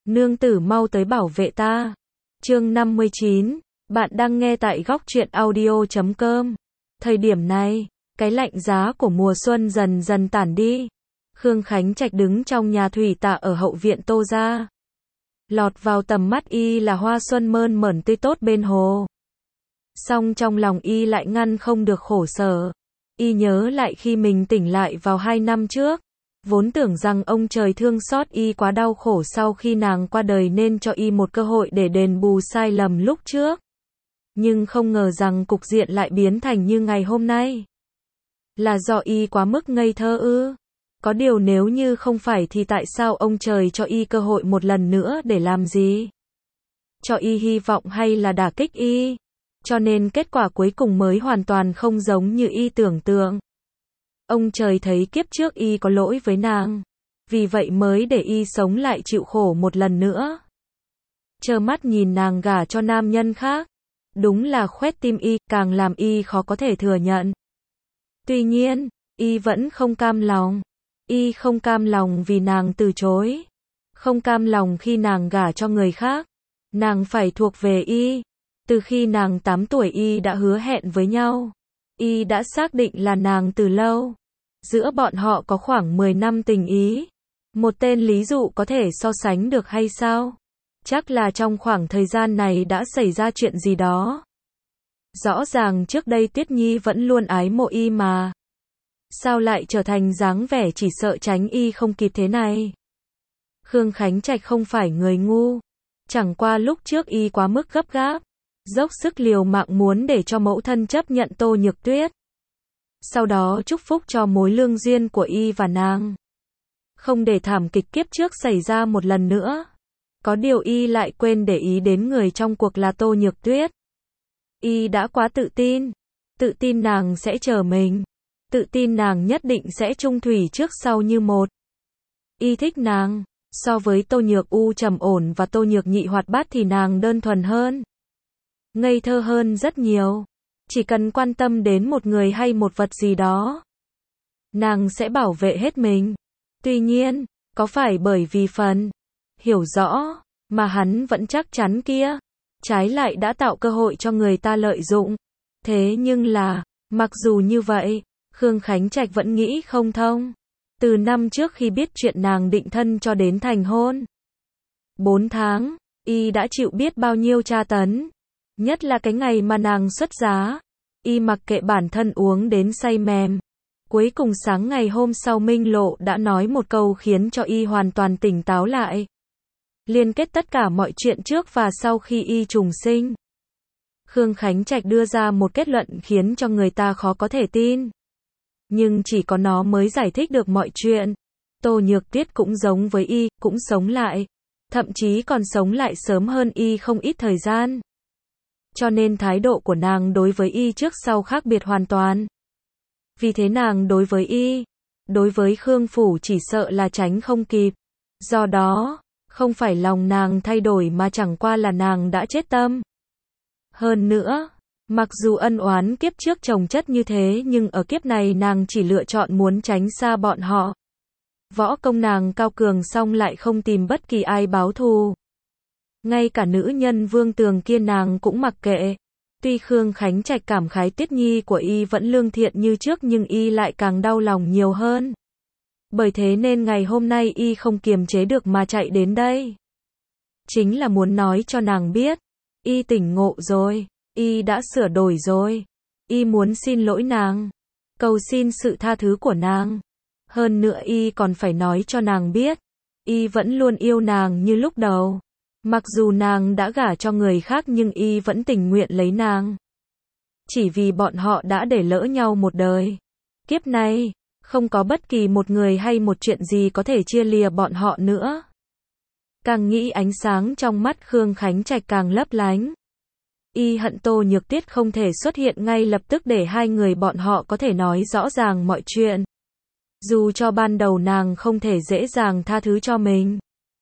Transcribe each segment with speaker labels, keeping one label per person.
Speaker 1: Nương tử mau tới bảo vệ ta. Chương 59, bạn đang nghe tại góc truyện audio.com. Thời điểm này, cái lạnh giá của mùa xuân dần dần tản đi. Khương Khánh Trạch đứng trong nhà thủy tạ ở hậu viện Tô gia. Lọt vào tầm mắt y là hoa xuân mơn mởn tươi tốt bên hồ. Song trong lòng y lại ngăn không được khổ sở. Y nhớ lại khi mình tỉnh lại vào 2 năm trước. Vốn tưởng rằng ông trời thương xót y quá đau khổ sau khi nàng qua đời nên cho y một cơ hội để đền bù sai lầm lúc trước. Nhưng không ngờ rằng cục diện lại biến thành như ngày hôm nay. Là do y quá mức ngây thơ ư? Có điều nếu như không phải thì tại sao ông trời cho y cơ hội một lần nữa để làm gì? Cho y hy vọng hay là đả kích y? Cho nên kết quả cuối cùng mới hoàn toàn không giống như y tưởng tượng. Ông trời thấy kiếp trước y có lỗi với nàng, vì vậy mới để y sống lại chịu khổ một lần nữa. Trơ mắt nhìn nàng gả cho nam nhân khác, đúng là khoét tim y, càng làm y khó có thể thừa nhận. Tuy nhiên, y vẫn không cam lòng. Y không cam lòng vì nàng từ chối. Không cam lòng khi nàng gả cho người khác. Nàng phải thuộc về y. Từ khi nàng 8 tuổi y đã hứa hẹn với nhau. Y đã xác định là nàng từ lâu. Giữa bọn họ có khoảng 10 năm tình ý. Một tên lý dụ có thể so sánh được hay sao? Chắc là trong khoảng thời gian này đã xảy ra chuyện gì đó. Rõ ràng trước đây Tuyết Nhi vẫn luôn ái mộ y mà. Sao lại trở thành dáng vẻ chỉ sợ tránh y không kịp thế này? Khương Khánh Trạch không phải người ngu. Chẳng qua lúc trước y quá mức gấp gáp. Dốc sức liều mạng muốn để cho mẫu thân chấp nhận Tô Nhược Tuyết. Sau đó chúc phúc cho mối lương duyên của y và nàng. Không để thảm kịch kiếp trước xảy ra một lần nữa. Có điều y lại quên để ý đến người trong cuộc là Tô Nhược Tuyết. Y đã quá tự tin. Tự tin nàng sẽ chờ mình. Tự tin nàng nhất định sẽ chung thủy trước sau như một. Y thích nàng. So với Tô Nhược U trầm ổn và Tô Nhược Nhị hoạt bát thì nàng đơn thuần hơn. Ngây thơ hơn rất nhiều. Chỉ cần quan tâm đến một người hay một vật gì đó, nàng sẽ bảo vệ hết mình. Tuy nhiên, có phải bởi vì phần hiểu rõ mà hắn vẫn chắc chắn kia, trái lại đã tạo cơ hội cho người ta lợi dụng. Thế nhưng là, mặc dù như vậy, Khương Khánh Trạch vẫn nghĩ không thông. Từ năm trước khi biết chuyện nàng định thân cho đến thành hôn 4 tháng, y đã chịu biết bao nhiêu tra tấn. Nhất là cái ngày mà nàng xuất giá, y mặc kệ bản thân uống đến say mềm. Cuối cùng sáng ngày hôm sau Minh Lộ đã nói một câu khiến cho y hoàn toàn tỉnh táo lại. Liên kết tất cả mọi chuyện trước và sau khi y trùng sinh. Khương Khánh Trạch đưa ra một kết luận khiến cho người ta khó có thể tin. Nhưng chỉ có nó mới giải thích được mọi chuyện. Tô Nhược Tuyết cũng giống với y, cũng sống lại. Thậm chí còn sống lại sớm hơn y không ít thời gian. Cho nên thái độ của nàng đối với y trước sau khác biệt hoàn toàn. Vì thế nàng đối với y, đối với Khương Phủ chỉ sợ là tránh không kịp. Do đó, không phải lòng nàng thay đổi mà chẳng qua là nàng đã chết tâm. Hơn nữa, mặc dù ân oán kiếp trước chồng chất như thế nhưng ở kiếp này nàng chỉ lựa chọn muốn tránh xa bọn họ. Võ công nàng cao cường song lại không tìm bất kỳ ai báo thù. Ngay cả nữ nhân Vương Tường kia nàng cũng mặc kệ. Tuy Khương Khánh Trạch cảm khái Tuyết Nhi của y vẫn lương thiện như trước nhưng y lại càng đau lòng nhiều hơn. Bởi thế nên ngày hôm nay y không kiềm chế được mà chạy đến đây. Chính là muốn nói cho nàng biết, y tỉnh ngộ rồi, y đã sửa đổi rồi. Y muốn xin lỗi nàng, cầu xin sự tha thứ của nàng. Hơn nữa y còn phải nói cho nàng biết, y vẫn luôn yêu nàng như lúc đầu. Mặc dù nàng đã gả cho người khác nhưng y vẫn tình nguyện lấy nàng. Chỉ vì bọn họ đã để lỡ nhau một đời. Kiếp này, không có bất kỳ một người hay một chuyện gì có thể chia lìa bọn họ nữa. Càng nghĩ ánh sáng trong mắt Khương Khánh Trạch càng lấp lánh. Y hận Tô Nhược Tuyết không thể xuất hiện ngay lập tức để hai người bọn họ có thể nói rõ ràng mọi chuyện. Dù cho ban đầu nàng không thể dễ dàng tha thứ cho mình.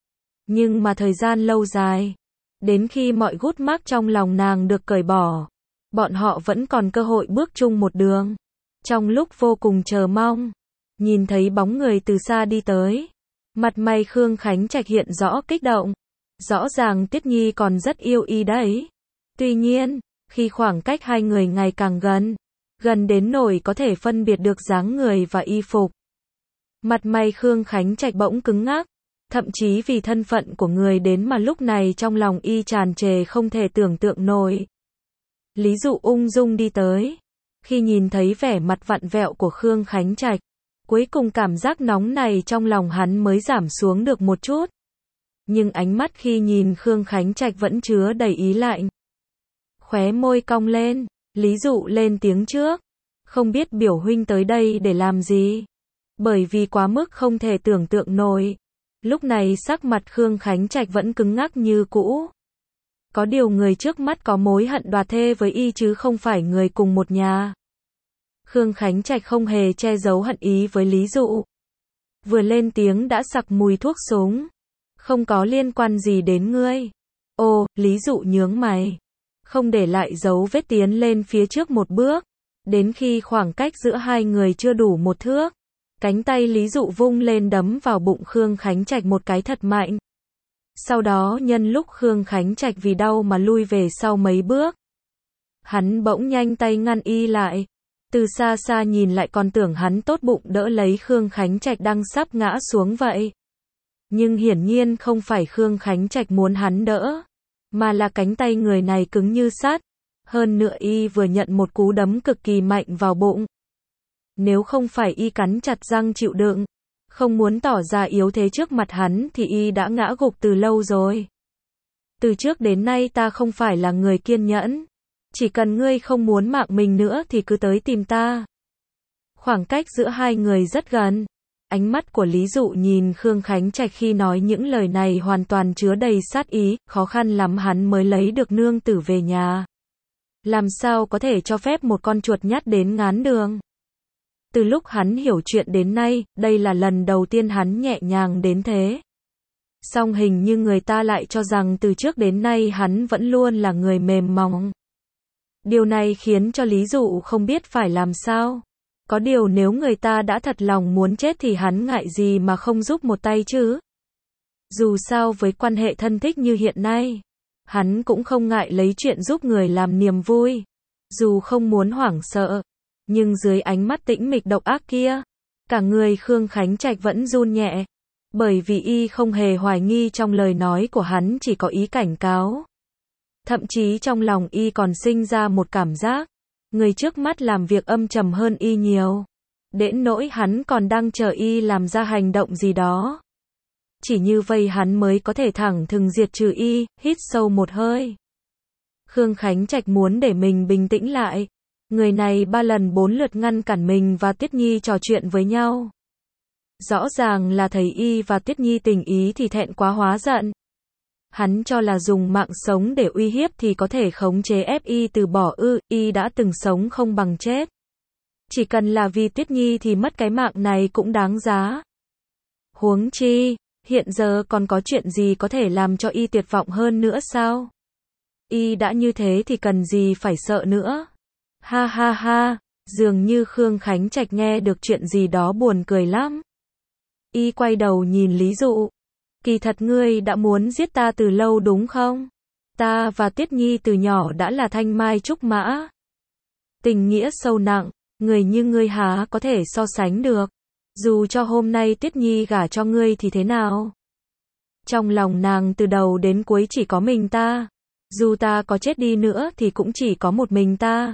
Speaker 1: Nhưng mà thời gian lâu dài, đến khi mọi gút mắc trong lòng nàng được cởi bỏ, bọn họ vẫn còn cơ hội bước chung một đường. Trong lúc vô cùng chờ mong, nhìn thấy bóng người từ xa đi tới, mặt mày Khương Khánh Trạch hiện rõ kích động. Rõ ràng Tuyết Nhi còn rất yêu y đấy. Tuy nhiên, khi khoảng cách hai người ngày càng gần đến nỗi có thể phân biệt được dáng người và y phục. Mặt mày Khương Khánh Trạch bỗng cứng ngắc, thậm chí vì thân phận của người đến mà lúc này trong lòng y tràn trề không thể tưởng tượng nổi. Lý Dụ ung dung đi tới. Khi nhìn thấy vẻ mặt vặn vẹo của Khương Khánh Trạch, cuối cùng cảm giác nóng này trong lòng hắn mới giảm xuống được một chút. Nhưng ánh mắt khi nhìn Khương Khánh Trạch vẫn chứa đầy ý lạnh. Khóe môi cong lên, Lý Dụ lên tiếng trước. Không biết biểu huynh tới đây để làm gì? Bởi vì quá mức không thể tưởng tượng nổi. Lúc này sắc mặt Khương Khánh Trạch vẫn cứng ngắc như cũ. Có điều người trước mắt có mối hận đoạt thê với y chứ không phải người cùng một nhà. Khương Khánh Trạch không hề che giấu hận ý với Lý Dụ. Vừa lên tiếng đã sặc mùi thuốc súng. Không có liên quan gì đến ngươi. Ồ, Lý Dụ nhướng mày. Không để lại dấu vết tiến lên phía trước một bước. Đến khi khoảng cách giữa hai người chưa đủ một thước, cánh tay Lý Dụ vung lên đấm vào bụng Khương Khánh Trạch một cái thật mạnh. Sau đó nhân lúc Khương Khánh Trạch vì đau mà lui về sau mấy bước, hắn bỗng nhanh tay ngăn y lại. Từ xa xa nhìn lại còn tưởng hắn tốt bụng đỡ lấy Khương Khánh Trạch đang sắp ngã xuống vậy. Nhưng hiển nhiên không phải Khương Khánh Trạch muốn hắn đỡ, mà là cánh tay người này cứng như sắt. Hơn nữa y vừa nhận một cú đấm cực kỳ mạnh vào bụng. Nếu không phải y cắn chặt răng chịu đựng, không muốn tỏ ra yếu thế trước mặt hắn thì y đã ngã gục từ lâu rồi. Từ trước đến nay ta không phải là người kiên nhẫn. Chỉ cần ngươi không muốn mạng mình nữa thì cứ tới tìm ta. Khoảng cách giữa hai người rất gần. Ánh mắt của Lý Dụ nhìn Khương Khánh Trạch khi nói những lời này hoàn toàn chứa đầy sát ý, khó khăn lắm hắn mới lấy được nương tử về nhà. Làm sao có thể cho phép một con chuột nhắt đến ngán đường. Từ lúc hắn hiểu chuyện đến nay, đây là lần đầu tiên hắn nhẹ nhàng đến thế. Song hình như người ta lại cho rằng từ trước đến nay hắn vẫn luôn là người mềm mỏng. Điều này khiến cho Lý Dụ không biết phải làm sao. Có điều nếu người ta đã thật lòng muốn chết thì hắn ngại gì mà không giúp một tay chứ. Dù sao với quan hệ thân thích như hiện nay, hắn cũng không ngại lấy chuyện giúp người làm niềm vui. Dù không muốn hoảng sợ, nhưng dưới ánh mắt tĩnh mịch độc ác kia, cả người Khương Khánh Trạch vẫn run nhẹ. Bởi vì y không hề hoài nghi trong lời nói của hắn chỉ có ý cảnh cáo. Thậm chí trong lòng y còn sinh ra một cảm giác, người trước mắt làm việc âm trầm hơn y nhiều. Đến nỗi hắn còn đang chờ y làm ra hành động gì đó. Chỉ như vậy hắn mới có thể thẳng thừng diệt trừ y, hít sâu một hơi. Khương Khánh Trạch muốn để mình bình tĩnh lại. Người này 3 lần 4 lượt ngăn cản mình và Tuyết Nhi trò chuyện với nhau. Rõ ràng là thấy y và Tuyết Nhi tình ý thì thẹn quá hóa giận. Hắn cho là dùng mạng sống để uy hiếp thì có thể khống chế ép y từ bỏ y đã từng sống không bằng chết. Chỉ cần là vì Tuyết Nhi thì mất cái mạng này cũng đáng giá. Huống chi, hiện giờ còn có chuyện gì có thể làm cho y tuyệt vọng hơn nữa sao? Y đã như thế thì cần gì phải sợ nữa. Ha ha ha, dường như Khương Khánh Trạch nghe được chuyện gì đó buồn cười lắm. Y quay đầu nhìn Lý Dụ. Kỳ thật ngươi đã muốn giết ta từ lâu đúng không? Ta và Tuyết Nhi từ nhỏ đã là thanh mai trúc mã. Tình nghĩa sâu nặng, người như ngươi há có thể so sánh được. Dù cho hôm nay Tuyết Nhi gả cho ngươi thì thế nào? Trong lòng nàng từ đầu đến cuối chỉ có mình ta. Dù ta có chết đi nữa thì cũng chỉ có một mình ta.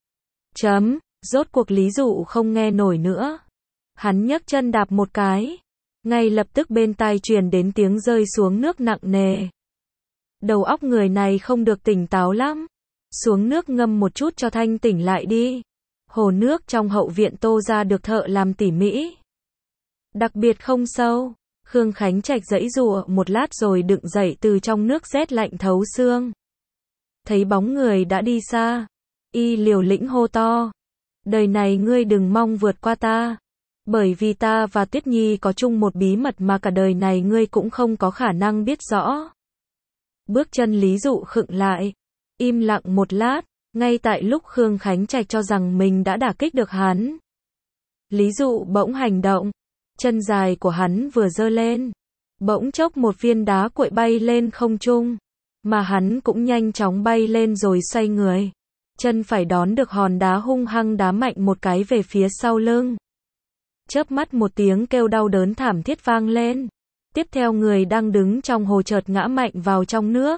Speaker 1: Rốt cuộc Lý Dụ không nghe nổi nữa. Hắn nhấc chân đạp một cái. Ngay lập tức bên tai truyền đến tiếng rơi xuống nước nặng nề. Đầu óc người này không được tỉnh táo lắm. Xuống nước ngâm một chút cho thanh tỉnh lại đi. Hồ nước trong hậu viện Tô gia được thợ làm tỉ mỉ. Đặc biệt không sâu. Khương Khánh Trạch giãy giụa một lát rồi đứng dậy từ trong nước rét lạnh thấu xương. Thấy bóng người đã đi xa, y liều lĩnh hô to. Đời này ngươi đừng mong vượt qua ta. Bởi vì ta và Tuyết Nhi có chung một bí mật mà cả đời này ngươi cũng không có khả năng biết rõ. Bước chân Lý Dụ khựng lại. Im lặng một lát, ngay tại lúc Khương Khánh Trạch cho rằng mình đã đả kích được hắn. Lý Dụ bỗng hành động. Chân dài của hắn vừa giơ lên. Bỗng chốc một viên đá cuội bay lên không trung, mà hắn cũng nhanh chóng bay lên rồi xoay người. Chân phải đón được hòn đá hung hăng đá mạnh một cái về phía sau lưng. Chớp mắt một tiếng kêu đau đớn thảm thiết vang lên. Tiếp theo người đang đứng trong hồ chợt ngã mạnh vào trong nước.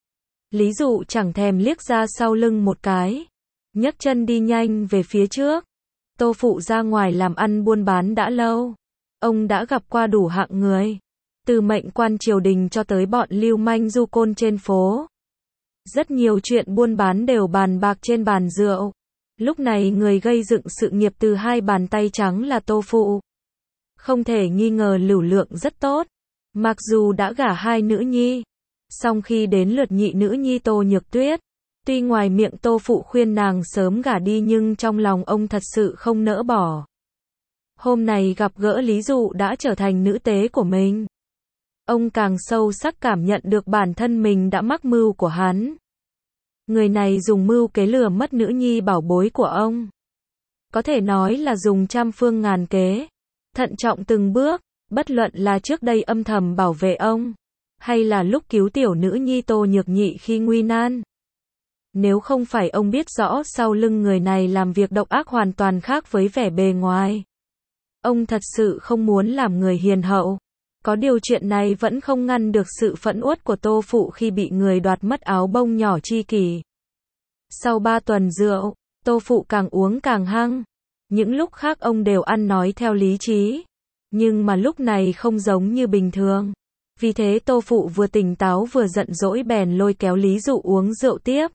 Speaker 1: Lý Dụ chẳng thèm liếc ra sau lưng một cái, nhấc chân đi nhanh về phía trước. Tô Phụ ra ngoài làm ăn buôn bán đã lâu. Ông đã gặp qua đủ hạng người, từ mệnh quan triều đình cho tới bọn lưu manh du côn trên phố. Rất nhiều chuyện buôn bán đều bàn bạc trên bàn rượu. Lúc này người gây dựng sự nghiệp từ hai bàn tay trắng là Tô Phụ. Không thể nghi ngờ lưu lượng rất tốt. Mặc dù đã gả hai nữ nhi, song khi đến lượt nhị nữ nhi Tô Nhược Tuyết, tuy ngoài miệng Tô Phụ khuyên nàng sớm gả đi nhưng trong lòng ông thật sự không nỡ bỏ. Hôm nay gặp gỡ Lý Dụ đã trở thành nữ tế của mình. Ông càng sâu sắc cảm nhận được bản thân mình đã mắc mưu của hắn. Người này dùng mưu kế lừa mất nữ nhi bảo bối của ông. Có thể nói là dùng trăm phương ngàn kế, thận trọng từng bước, bất luận là trước đây âm thầm bảo vệ ông, hay là lúc cứu tiểu nữ nhi Tô Nhược Nhị khi nguy nan. Nếu không phải ông biết rõ sau lưng người này làm việc độc ác hoàn toàn khác với vẻ bề ngoài, ông thật sự không muốn làm người hiền hậu. Có điều chuyện này vẫn không ngăn được sự phẫn uất của Tô Phụ khi bị người đoạt mất áo bông nhỏ tri kỷ. Sau 3 tuần rượu, Tô Phụ càng uống càng hăng. Những lúc khác ông đều ăn nói theo lý trí, nhưng mà lúc này không giống như bình thường. Vì thế Tô Phụ vừa tỉnh táo vừa giận dỗi bèn lôi kéo Lý Dụ uống rượu tiếp.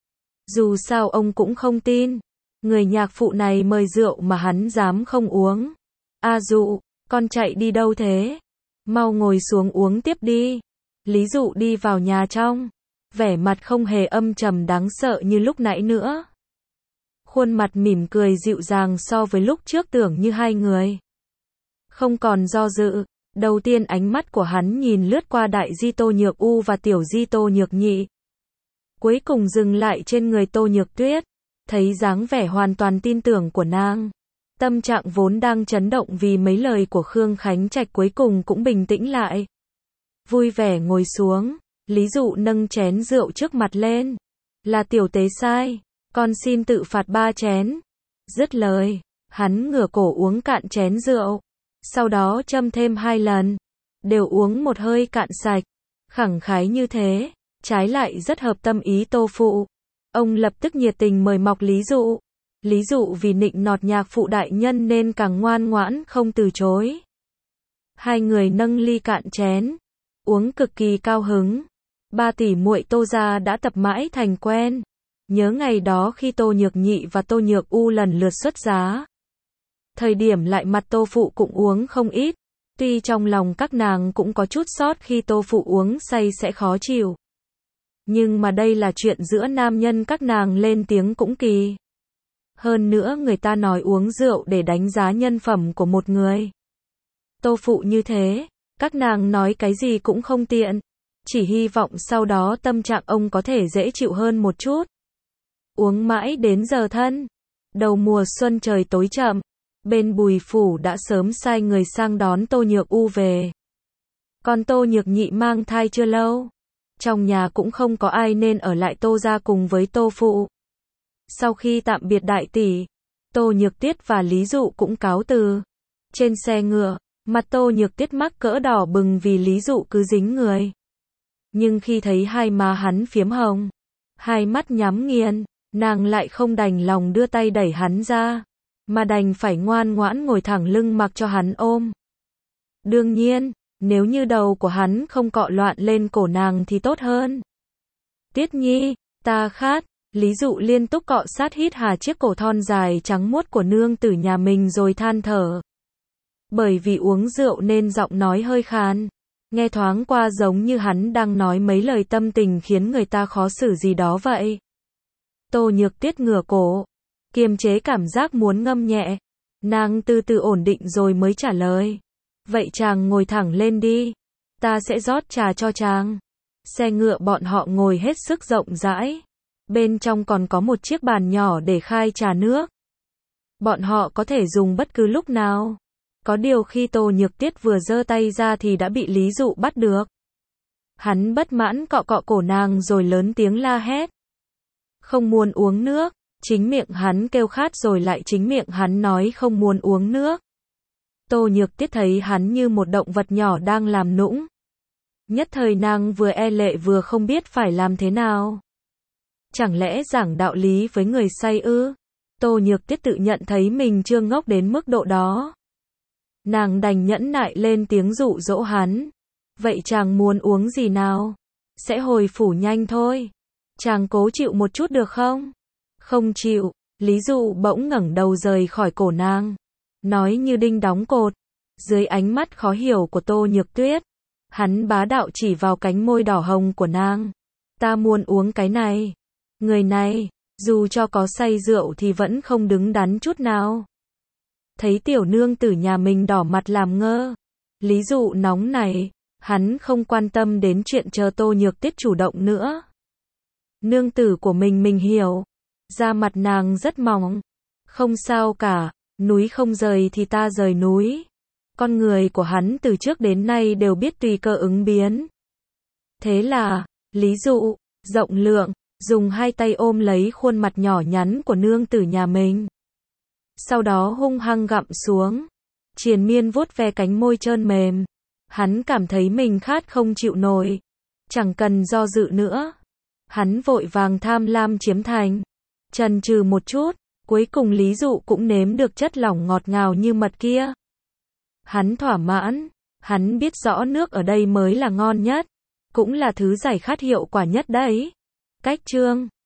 Speaker 1: Dù sao ông cũng không tin, người nhạc phụ này mời rượu mà hắn dám không uống. A Dụ, con chạy đi đâu thế? Mau ngồi xuống uống tiếp đi. Lý Dụ đi vào nhà trong, vẻ mặt không hề âm trầm đáng sợ như lúc nãy nữa. Khuôn mặt mỉm cười dịu dàng so với lúc trước tưởng như hai người không còn do dự. Đầu tiên ánh mắt của hắn nhìn lướt qua đại di Tô Nhược U và tiểu di Tô Nhược Nhị. Cuối cùng dừng lại trên người Tô Nhược Tuyết, thấy dáng vẻ hoàn toàn tin tưởng của nàng. Tâm trạng vốn đang chấn động vì mấy lời của Khương Khánh Trạch cuối cùng cũng bình tĩnh lại. Vui vẻ ngồi xuống, Lý Dụ nâng chén rượu trước mặt lên. Là tiểu tế sai, con xin tự phạt 3 chén. Dứt lời, hắn ngửa cổ uống cạn chén rượu. Sau đó châm thêm 2 lần, đều uống một hơi cạn sạch. Khẳng khái như thế, trái lại rất hợp tâm ý Tô Phụ. Ông lập tức nhiệt tình mời mọc Lý Dụ. Lý Dụ vì nịnh nọt nhạc phụ đại nhân nên càng ngoan ngoãn không từ chối. Hai người nâng ly cạn chén, uống cực kỳ cao hứng. 3 tỷ muội Tô gia đã tập mãi thành quen. Nhớ ngày đó khi Tô Nhược Nhị và Tô Nhược U lần lượt xuất giá. Thời điểm lại mặt Tô Phụ cũng uống không ít. Tuy trong lòng các nàng cũng có chút sót khi Tô Phụ uống say sẽ khó chịu. Nhưng mà đây là chuyện giữa nam nhân, các nàng lên tiếng cũng kỳ. Hơn nữa người ta nói uống rượu để đánh giá nhân phẩm của một người. Tô Phụ như thế, các nàng nói cái gì cũng không tiện. Chỉ hy vọng sau đó tâm trạng ông có thể dễ chịu hơn một chút. Uống mãi đến giờ thân. Đầu mùa xuân trời tối chậm. Bên Bùi Phủ đã sớm sai người sang đón Tô Nhược U về. Còn Tô Nhược Nhị mang thai chưa lâu. Trong nhà cũng không có ai nên ở lại Tô gia cùng với Tô Phụ. Sau khi tạm biệt đại tỷ, Tô Nhược Tuyết và Lý Dụ cũng cáo từ. Trên xe ngựa, mặt Tô Nhược Tuyết mắc cỡ đỏ bừng vì Lý Dụ cứ dính người. Nhưng khi thấy hai má hắn phiếm hồng, hai mắt nhắm nghiền, nàng lại không đành lòng đưa tay đẩy hắn ra, mà đành phải ngoan ngoãn ngồi thẳng lưng mặc cho hắn ôm. Đương nhiên, nếu như đầu của hắn không cọ loạn lên cổ nàng thì tốt hơn. Tuyết Nhi, ta khát. Lý Dụ liên tục cọ sát hít hà chiếc cổ thon dài trắng muốt của nương tử nhà mình rồi than thở. Bởi vì uống rượu nên giọng nói hơi khàn, nghe thoáng qua giống như hắn đang nói mấy lời tâm tình khiến người ta khó xử gì đó vậy. Tô Nhược Tuyết ngửa cổ, kiềm chế cảm giác muốn ngâm nhẹ. Nàng từ từ ổn định rồi mới trả lời. Vậy chàng ngồi thẳng lên đi, ta sẽ rót trà cho chàng. Xe ngựa bọn họ ngồi hết sức rộng rãi. Bên trong còn có một chiếc bàn nhỏ để khai trà nước. Bọn họ có thể dùng bất cứ lúc nào. Có điều khi Tô Nhược Tuyết vừa giơ tay ra thì đã bị Lý Dụ bắt được. Hắn bất mãn cọ cọ cổ nàng rồi lớn tiếng la hét. Không muốn uống nước, chính miệng hắn kêu khát rồi lại chính miệng hắn nói không muốn uống nước. Tô Nhược Tuyết thấy hắn như một động vật nhỏ đang làm nũng. Nhất thời nàng vừa e lệ vừa không biết phải làm thế nào. Chẳng lẽ giảng đạo lý với người say ư? Tô Nhược Tuyết tự nhận thấy mình chưa ngốc đến mức độ đó. Nàng đành nhẫn nại lên tiếng dụ dỗ hắn. Vậy chàng muốn uống gì nào? Sẽ hồi phủ nhanh thôi. Chàng cố chịu một chút được không? Không chịu. Lý Dụ bỗng ngẩng đầu rời khỏi cổ nàng. Nói như đinh đóng cột. Dưới ánh mắt khó hiểu của Tô Nhược Tuyết, hắn bá đạo chỉ vào cánh môi đỏ hồng của nàng. Ta muốn uống cái này. Người này, dù cho có say rượu thì vẫn không đứng đắn chút nào. Thấy tiểu nương tử nhà mình đỏ mặt làm ngơ. Lý Dụ nóng này, hắn không quan tâm đến chuyện chờ Tô Nhược Tuyết chủ động nữa. Nương tử của mình hiểu. Da mặt nàng rất mỏng. Không sao cả, núi không rời thì ta rời núi. Con người của hắn từ trước đến nay đều biết tùy cơ ứng biến. Thế là, Lý Dụ, rộng lượng, dùng hai tay ôm lấy khuôn mặt nhỏ nhắn của nương tử nhà mình. Sau đó hung hăng gặm xuống. Triền miên vuốt ve cánh môi trơn mềm. Hắn cảm thấy mình khát không chịu nổi. Chẳng cần do dự nữa. Hắn vội vàng tham lam chiếm thành. Chần chừ một chút, cuối cùng Lý Dụ cũng nếm được chất lỏng ngọt ngào như mật kia. Hắn thỏa mãn. Hắn biết rõ nước ở đây mới là ngon nhất. Cũng là thứ giải khát hiệu quả nhất đấy. Cách chương